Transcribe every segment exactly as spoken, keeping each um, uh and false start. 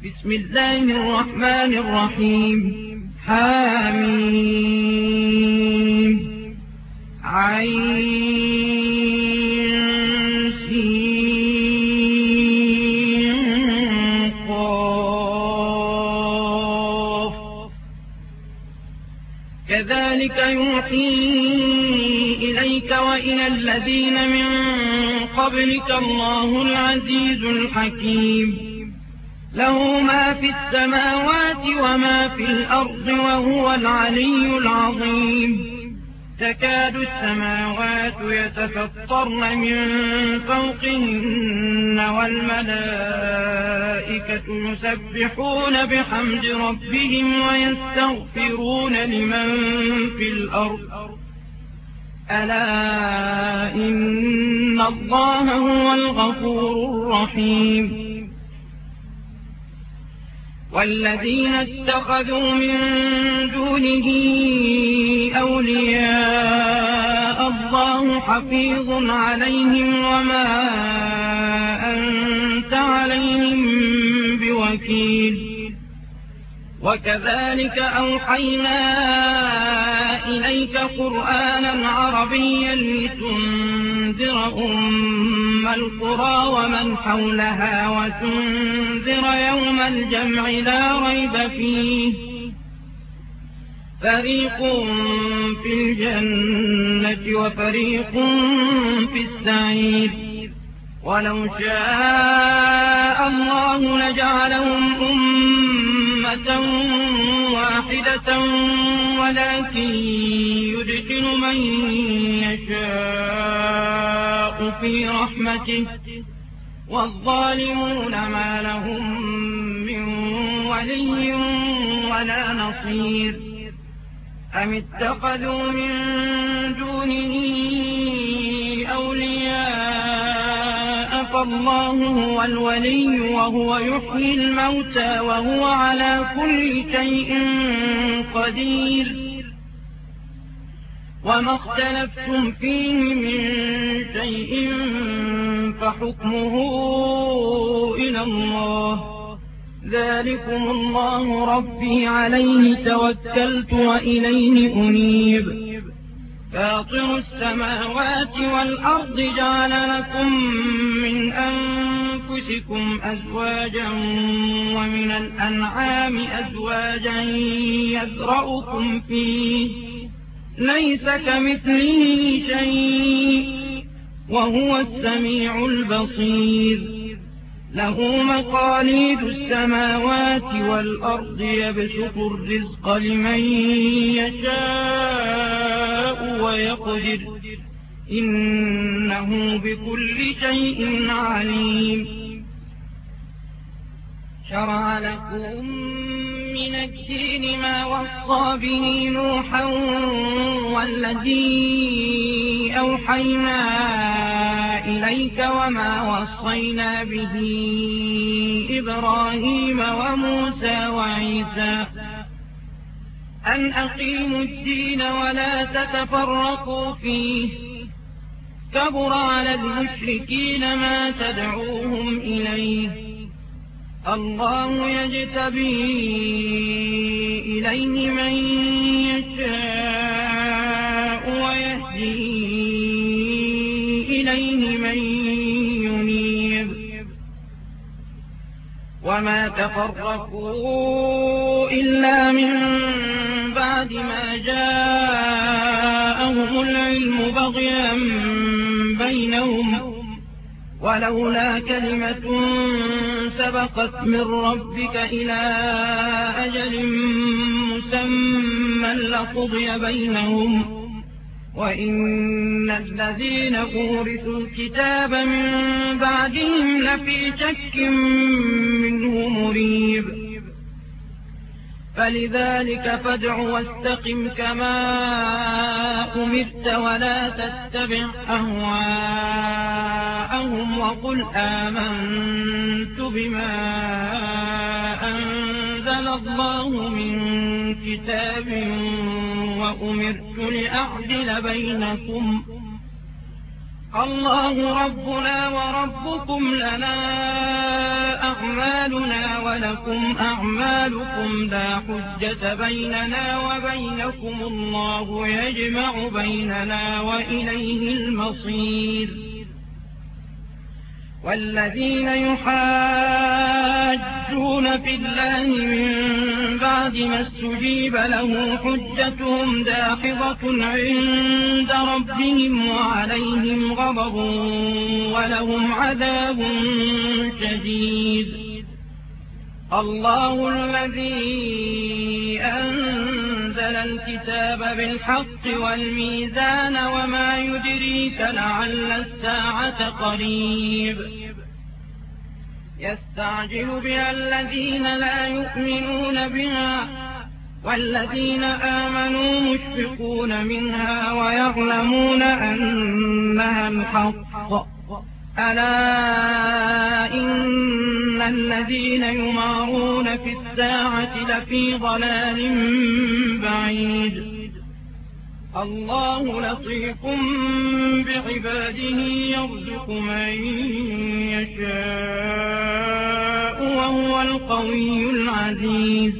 بسم الله الرحمن الرحيم حميم عين سين قاف كذلك يوحي إليك وإلى الذين من قبلك الله العزيز الحكيم له ما في السماوات وما في الأرض وهو العلي العظيم تكاد السماوات يتفطرن من فوقهن والملائكة يسبحون بحمد ربهم ويستغفرون لمن في الأرض ألا إن الله هو الغفور الرحيم والذين اتخذوا من دونه أولياء الله حفيظ عليهم وما أنت عليهم بوكيل وكذلك أوحينا إليك قرآنا عربيا لتنذر أم القرى ومن حولها وتنذر يوم الجمع لا ريب فيه فريق في الجنة وفريق في السعير ولو شاء الله لجعلهم أمة واحدة ولكن يدخل من يشاء في رحمته والظالمون ما لهم من ولي ولا نصير أم اتخذوا من دونه أولياء فالله هو الولي وهو يحيي الموتى وهو على كل شيء قدير وما اختلفتم فيه من شيء فحكمه إلى الله ذلكم الله ربي عليه توكلت وإليه أنيب فاطر السماوات والأرض جعل لكم من أنفسكم أزواجا ومن الأنعام أزواجا يذرأكم فيه ليس كمثله شيء وهو السميع البصير له مقاليد السماوات والأرض يبسط الرزق لمن يشاء ويقدر إنه بكل شيء عليم شرع لكم من الدين ما وصى به نوحا والذي أوحينا إليك وما وصينا به إبراهيم وموسى وعيسى أن أقيموا الدين ولا تتفرقوا فيه كبر على المشركين ما تدعوهم إليه الله يجتبي إليه من يشاء ويهدي إليه من ينيب وما تفرقوا إلا من بعد ما جاءهم العلم بغيا بينهم ولولا كلمة سبقت من ربك إلى أجل مسمى لقضي بينهم وإن الذين أورثوا الكتاب من بعدهم لفي شك منه مريب فلذلك فادع واستقم كما أمرت ولا تتبع أهواءهم وقل آمنت بما أنزل الله من كتاب وأمرت لأعدل بينكم الله ربنا وربكم لنا أعمالنا ولكم أعمالكم لا حجة بيننا وبينكم الله يجمع بيننا وإليه المصير. والذين يحاجون في الله من بعد ما استجيب له حجتهم داحضة عند ربهم وعليهم غضب ولهم عذاب شديد. الله الذي أنزل الكتاب بالحق والميزان وما يدريك لعل الساعة قريب. يستعجل بها الذين لا يؤمنون بها والذين آمنوا مشفقون منها ويعلمون أنها الحق. ألا إن الذين يمارون في الساعة لفي ضلال بعيد. الله لطيف بعباده يرزق من يشاء وهو القوي العزيز.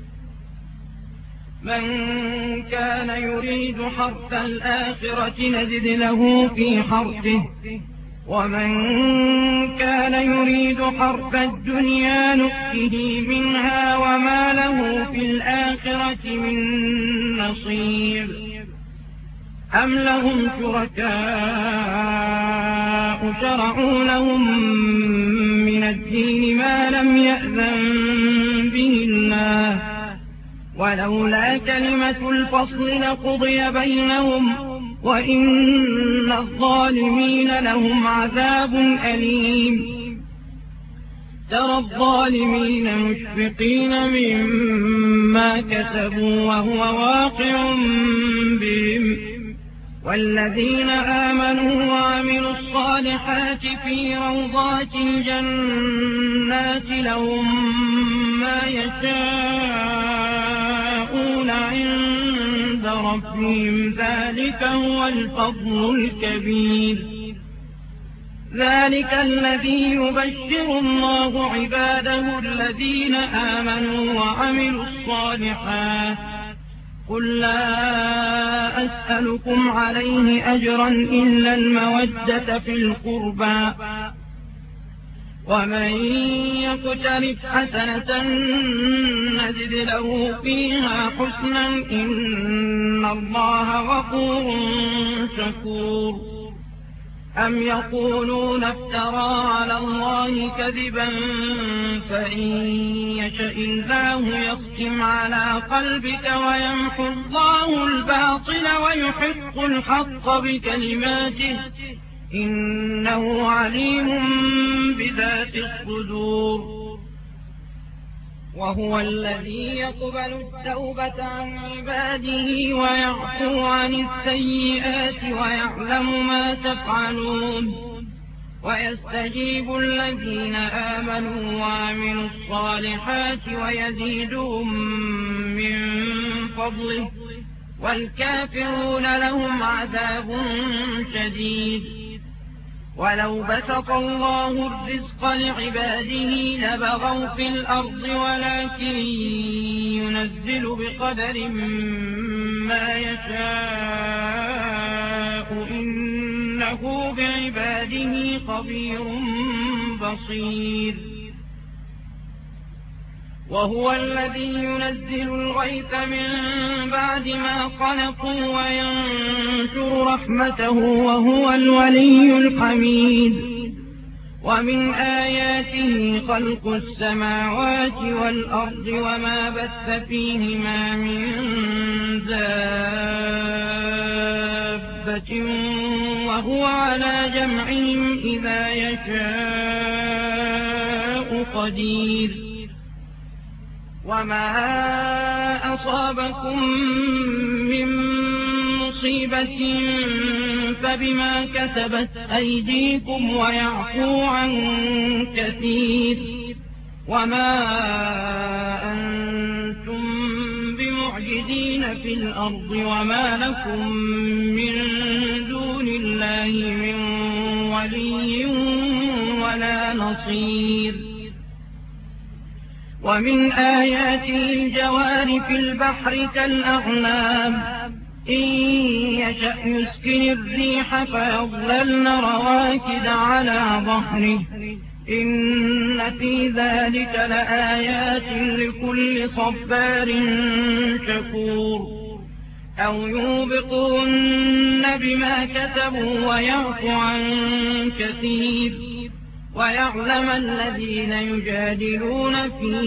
من كان يريد حرث الآخرة نزد له في حرثه ومن كان يريد حرث الدنيا نؤته منها وما له في الآخرة من نصيب. أم لهم شركاء شرعوا لهم من الدين ما لم يأذن به الله ولولا كلمة الفصل لقضي بينهم وإن الظالمين لهم عذاب أليم. ترى الظالمين مشفقين مما كسبوا وهو واقع بهم والذين آمنوا وعملوا الصالحات في روضات الجنات لهم ما يشاءون عند ربهم ذلك هو الفضل الكبير. ذلك الذي يبشر الله عباده الذين آمنوا وعملوا الصالحات. قل لا أسألكم عليه أجرا إلا المودة في القربى ومن يقترف حسنة نزد له فيها حسنا إن الله غفور شكور. أم يقولون افترى على الله كذبا فإن يشاء الله يختم على قلبك ويمحو الله الباطل ويحق الحق بكلماته إنه عليم بذات الصدور. وهو الذي يقبل التوبة عن عباده ويعفو عن السيئات ويعلم ما تفعلون ويستجيب الذين آمنوا وعملوا الصالحات ويزيدهم من فضله والكافرون لهم عذاب شديد. ولو بسط الله الرزق لعباده لبغوا في الأرض ولكن ينزل بقدر ما يشاء إنه بعباده خبير بصير. وهو الذي ينزل الغيث من بعد ما قنطوا وينشر رحمته وهو الولي الحميد. ومن آياته خلق السماوات والأرض وما بث فيهما من دابة وهو على جمعهم إذا يشاء قدير. وما أصابكم من مصيبة فبما كسبت أيديكم ويعفو عن كثير. وما أنتم بمعجزين في الأرض وما لكم من دون الله من ولي ولا نصير. ومن آياته الجوار في البحر كالأعلام إن يشأ يسكن الريح فيظللن رواكد على ظهره إن في ذلك لآيات لكل صبار شكور أو يوبقون بما كسبوا ويعفو عن كثير ويعلم الذين يجادلون في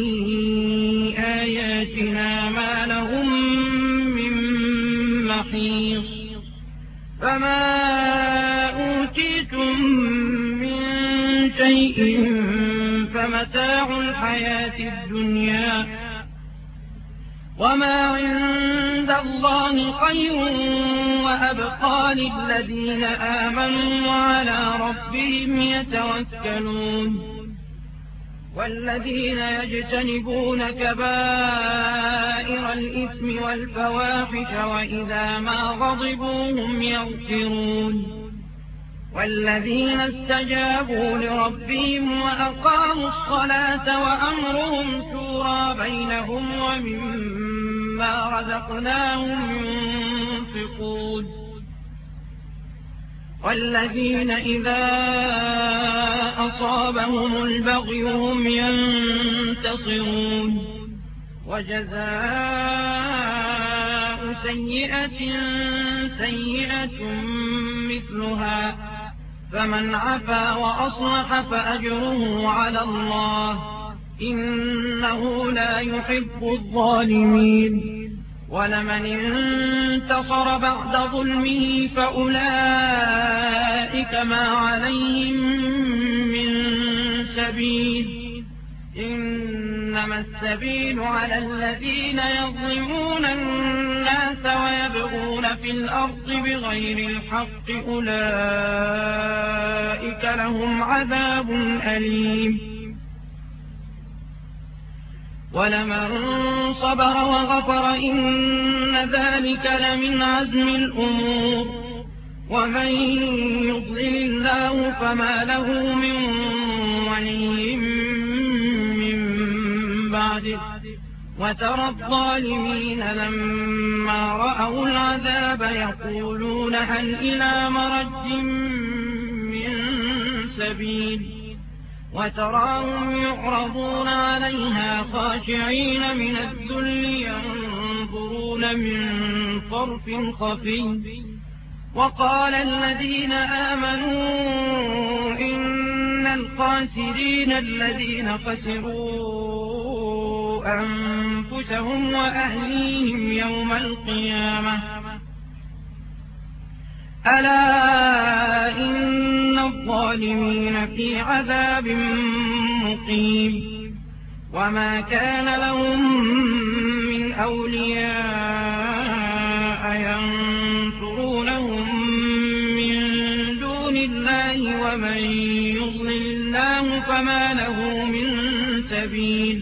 آياتنا ما لهم من محيص فما أوتيتم من شيء فمتاع الحياة الدنيا وما عند الله خير وأبقى للذين آمنوا وعلى ربهم يتوكلون والذين يجتنبون كبائر الإثم والفواحش وإذا ما غضبوا هم يغفرون والذين استجابوا لربهم وأقاموا الصلاة وأمرهم شورى بينهم ومما رزقناهم ينفقون والذين إذا أصابهم البغي هم ينتصرون وجزاء سيئة سيئة مثلها فمن عفا وأصلح فأجره على الله إنه لا يحب الظالمين ولمن انتصر بعد ظلمه فأولئك ما عليهم من سبيل إنما السبيل على الذين يظلمون الناس ويبغون في الأرض بغير الحق أولئك لهم عذاب أليم ولمن صبر وغفر إن ذلك لمن عزم الأمور ومن يضلل الله فما له من ولي من بعده وترى الظالمين لما رأوا العذاب يقولون هل إلى مرج من سبيل وتراهم يعرضون عليها خاشعين من الذل ينظرون من طرف خفي وقال الذين آمنوا إن الخاسرين الذين خسروا أنفسهم وأهليهم يوم القيامة ألا إن الظالمين في عذاب مقيم وما كان لهم من أولياء ينصرونهم من دون الله ومن يضلل الله فما له من سبيل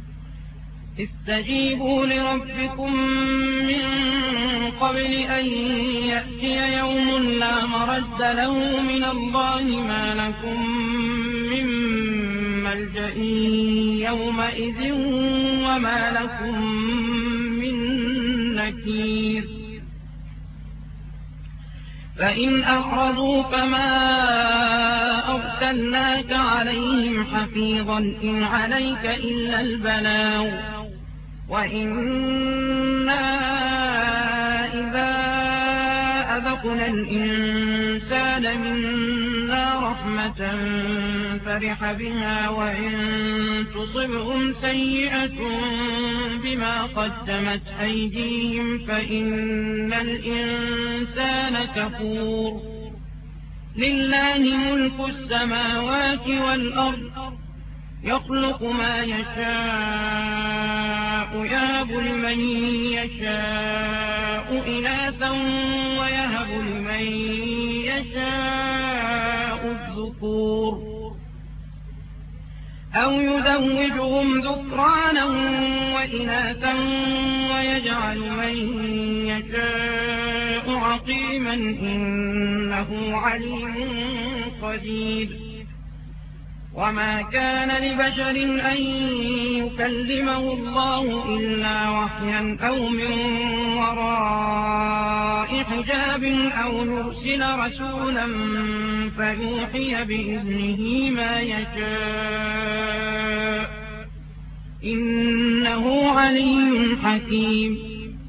استجيبوا لربكم من قبل أن يأتي يوم لا مرد له من الله ما لكم من ملجأ يومئذ وما لكم من نكير فإن أعرضوا فما أرسلناك عليهم حفيظا إن عليك إلا البلاغ وإنا إذا أذقنا الإنسان منا رحمة فرح بها وإن تصبهم سيئة بما قدمت أيديهم فإن الإنسان كفور لله ملك السماوات والأرض يخلق ما يشاء يهب لمن يشاء إناثا ويهب لمن يشاء الذكور أو يزوجهم ذكرانا وإناثا ويجعل من يشاء عقيما إنه عليم قدير وما كان لبشر أن يكلمه الله إلا وحيا أو من وراء حجاب أو يرسل رسولا فيوحي بإذنه ما يشاء إنه علي حكيم.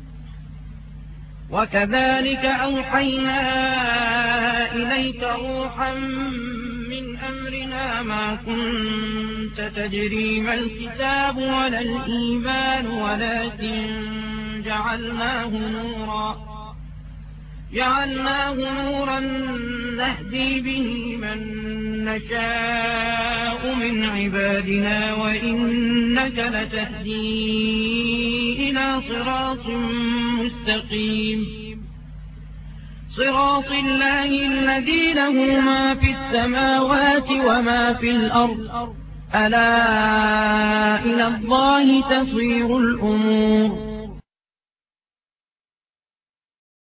وكذلك أوحينا إليك روحا من أمرنا ما كنت تدري ما الكتاب ولا الإيمان ولكن جعلناه نورا جعلناه نورا نهدي به من نشاء من عبادنا وإنك لتهدي إلى صراط مستقيم صراط الله الذي له ما في السماوات وما في الأرض ألا إلى الله تصير الأمور.